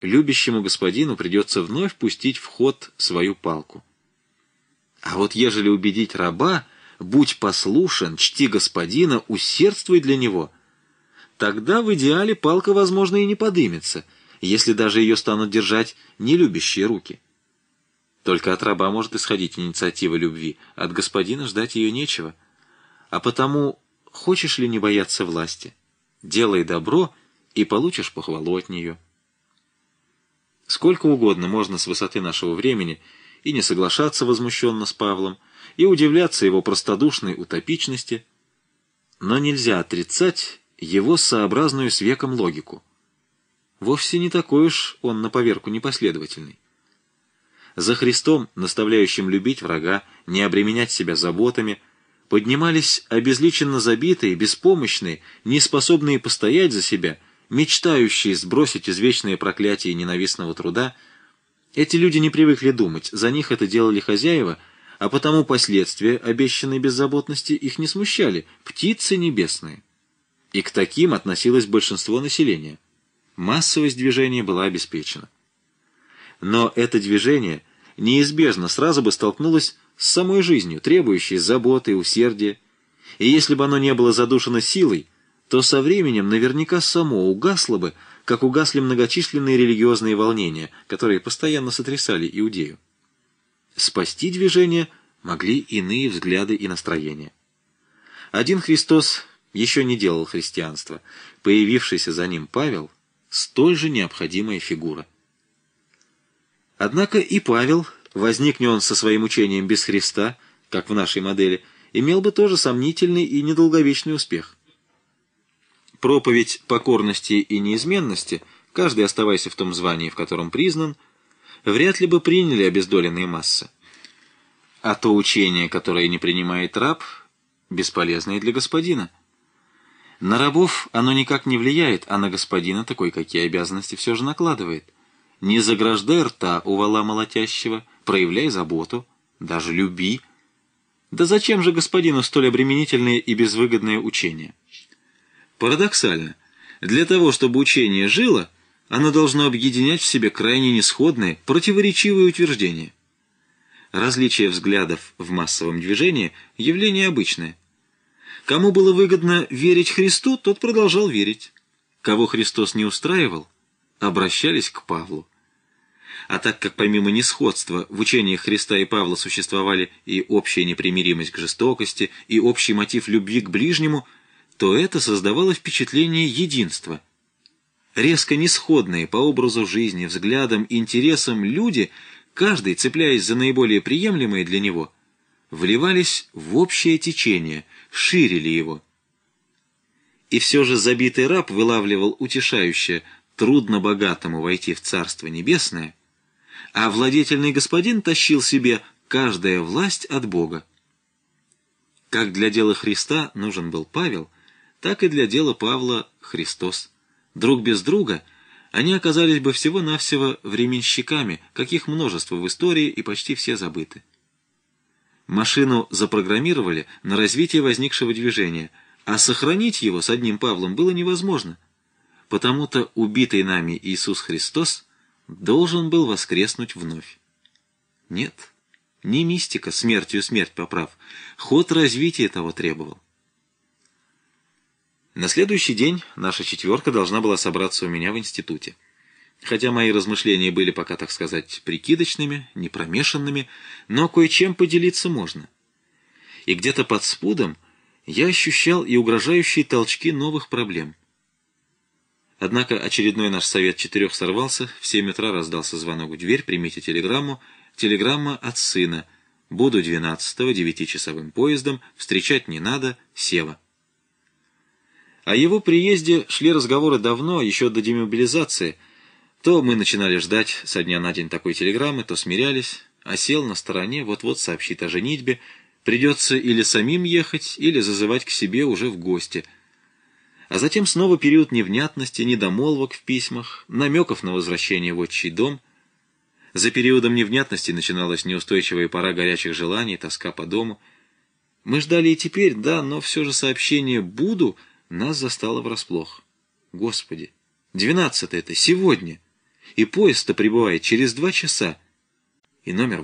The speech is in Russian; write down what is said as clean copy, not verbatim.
любящему господину придется вновь пустить в ход свою палку. А вот ежели убедить раба: будь послушен, чти господина, усердствуй для него, тогда в идеале палка, возможно, и не подымется, если даже ее станут держать нелюбящие руки. Только от раба может исходить инициатива любви, от господина ждать ее нечего. А потому, хочешь ли не бояться власти, делай добро и получишь похвалу от нее. Сколько угодно можно с высоты нашего времени и не соглашаться возмущенно с Павлом, и удивляться его простодушной утопичности, но нельзя отрицать его сообразную с веком логику. Вовсе не такой уж он на поверку непоследовательный. За Христом, наставляющим любить врага, не обременять себя заботами, поднимались обезличенно забитые, беспомощные, неспособные постоять за себя, мечтающие сбросить извечное проклятие ненавистного труда. Эти люди не привыкли думать, за них это делали хозяева, а потому последствия обещанной беззаботности их не смущали, птицы небесные. И к таким относилось большинство населения. Массовость движения была обеспечена. Но это движение неизбежно сразу бы столкнулось с самой жизнью, требующей заботы и усердия, и если бы оно не было задушено силой, то со временем наверняка само угасло бы, как угасли многочисленные религиозные волнения, которые постоянно сотрясали Иудею. Спасти движение могли иные взгляды и настроения. Один Христос еще не делал христианства, появившийся за ним Павел — столь же необходимая фигура. Однако и Павел, возникне он со своим учением без Христа, как в нашей модели, имел бы тоже сомнительный и недолговечный успех. Проповедь покорности и неизменности, каждый оставайся в том звании, в котором признан, вряд ли бы приняли обездоленные массы. А то учение, которое не принимает раб, бесполезно и для господина. На рабов оно никак не влияет, а на господина такой какие обязанности все же накладывает. Не заграждай рта у вола молотящего, проявляй заботу, даже люби. Да зачем же господину столь обременительное и безвыгодное учение? Парадоксально. Для того, чтобы учение жило, оно должно объединять в себе крайне несходные, противоречивые утверждения. Различие взглядов в массовом движении – явление обычное. Кому было выгодно верить Христу, тот продолжал верить. Кого Христос не устраивал, обращались к Павлу. А так как помимо несходства в учениях Христа и Павла существовали и общая непримиримость к жестокости, и общий мотив любви к ближнему, то это создавало впечатление единства. Резко несходные по образу жизни, взглядам, интересам люди, каждый, цепляясь за наиболее приемлемые для него, вливались в общее течение, ширили его. И все же забитый раб вылавливал утешающее: трудно богатому войти в Царство Небесное, а владетельный господин тащил себе каждая власть от Бога. Как для дела Христа нужен был Павел, так и для дела Павла Христос. Друг без друга они оказались бы всего-навсего временщиками, каких множество в истории и почти все забыты. Машину запрограммировали на развитие возникшего движения, а сохранить его с одним Павлом было невозможно. Потому-то убитый нами Иисус Христос должен был воскреснуть вновь. Нет, не мистика, смертью смерть поправ, ход развития того требовал. На следующий день наша четверка должна была собраться у меня в институте. Хотя мои размышления были пока, так сказать, прикидочными, непромешанными, но кое-чем поделиться можно. И где-то под спудом я ощущал и угрожающие толчки новых проблем. Однако очередной наш совет четырех сорвался, в 7 утра раздался звонок в дверь: примите телеграмму. Телеграмма от сына. Буду 12-го 9-часовым поездом, встречать не надо, Сева. О его приезде шли разговоры давно, еще до демобилизации. То мы начинали ждать со дня на день такой телеграммы, то смирялись, а сел на стороне, вот-вот сообщит о женитьбе, придется или самим ехать, или зазывать к себе уже в гости. А затем снова период невнятности, недомолвок в письмах, намеков на возвращение в отчий дом. За периодом невнятности начиналась неустойчивая пора горячих желаний, тоска по дому. Мы ждали и теперь, да, но все же сообщение «буду» нас застало врасплох. Господи, 12-е это сегодня. и поезд-то прибывает через 2 часа. И номер